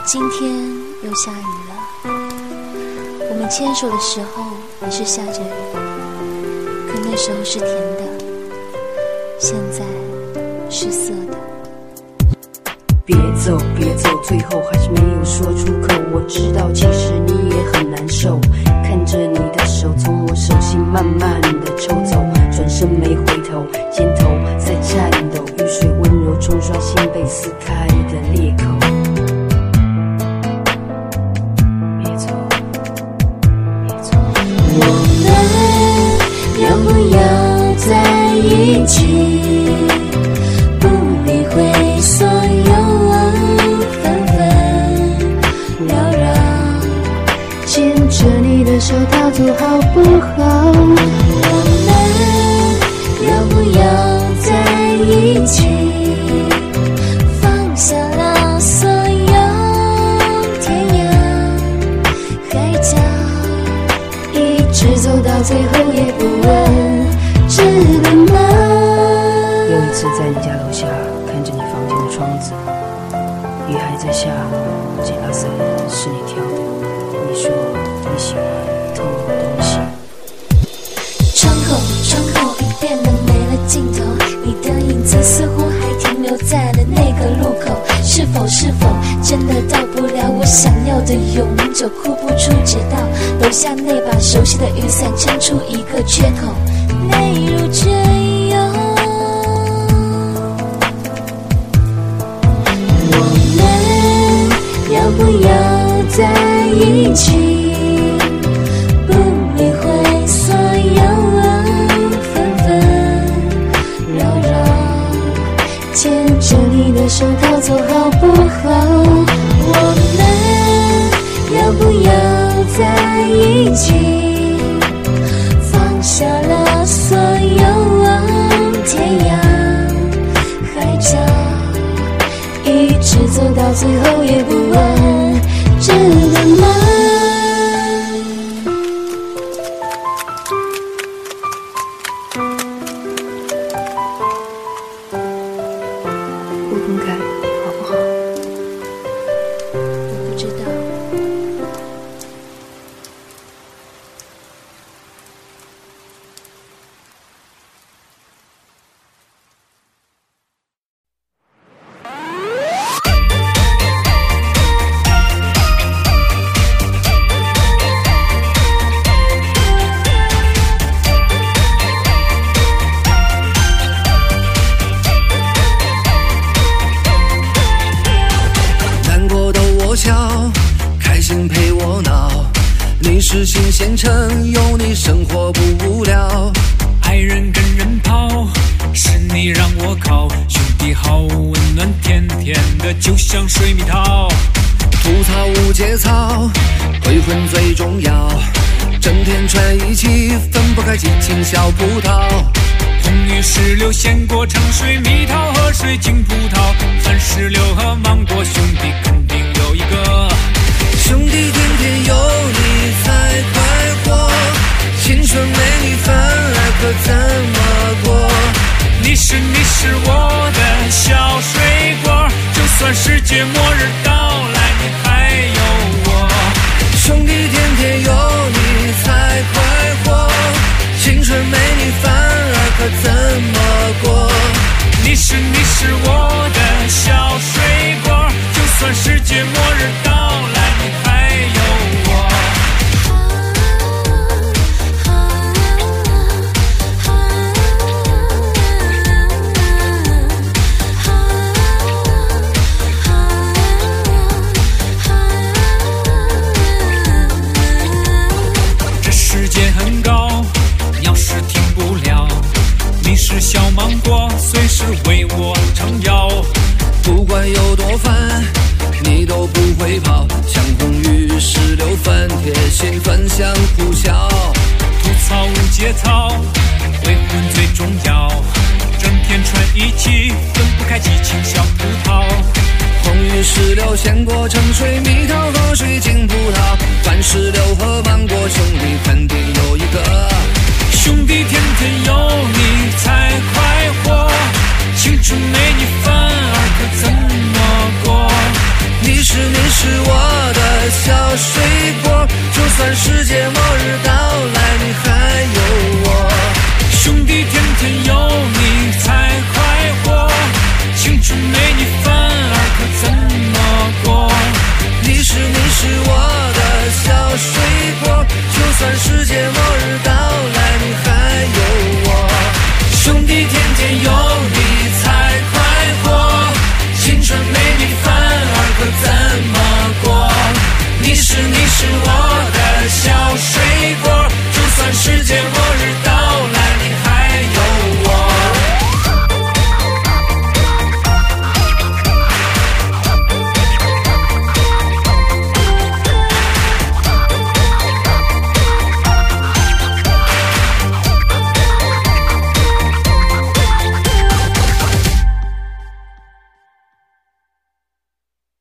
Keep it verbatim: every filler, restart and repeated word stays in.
今天又下雨了，我们牵手的时候也是下着雨，可那时候是甜的，现在是涩的。 别走别走，最后还是没有说出口。我知道其实你也很难受，看着你的手从我手心慢慢的抽走，转身没回头，肩头在颤抖，雨水温柔冲刷心被撕开的裂口。别走别走， 我们要不要在一起，不理会所有纷纷扰扰，牵着你的手逃走好不好？我们要不要在一起，放下了所有天涯海角，一直走到最后也不问值得吗？ 有一次在你家楼下看着你房间的窗子，雨还在下，这把伞是你挑的，你说你喜欢透露东西。 窗口窗口已变得没了尽头，你的影子似乎还停留在了那个路口，是否是否真的到不了我想要的永久，哭不出直到楼下那把熟悉的雨伞撑出一个缺口，泪如泉涌。我们要不要在一起，不理会所有纷纷扰扰，牵着你的手逃走好不好？我们要不要在一起，放下了所有天涯海角，一直走到最后也不问值得吗？ 不分开好不好？ 我不知道。 开心陪我闹，你是新鲜城，有你生活不无聊。 爱人跟人跑，是你让我靠，兄弟好温暖，甜甜的就像水蜜桃。 吐槽无节操，鬼混最重要，整天串一起，分不开激情小葡萄。 红玉石榴、鲜果、橙水、蜜桃和水晶葡萄，番石榴和芒果，兄弟肯定有一个。 兄弟天天有你才快活，青春没你反而可怎么过？ 你是你是我的小水果，就算世界末日到来，你还有我。 兄弟天天有你才快活，青春没你反而可怎么过？ 你是你是我的小水果，就算世界末日到来，你还有我。这世界很高，要是停不了，你是小芒果，随时为我撑腰。 不管有多烦，你都不会跑，像红玉石榴粉贴心分享苦笑。 吐槽无节操，鬼混最重要，整天串一起，分不开激情小葡萄。 红玉石榴、鲜果、橙水、蜜桃和水晶葡萄，番石榴和芒果，兄弟肯定有一个。 兄弟天天有你才快活，青春没你反而可怎么过？ 你是你是是我的小水果，就算是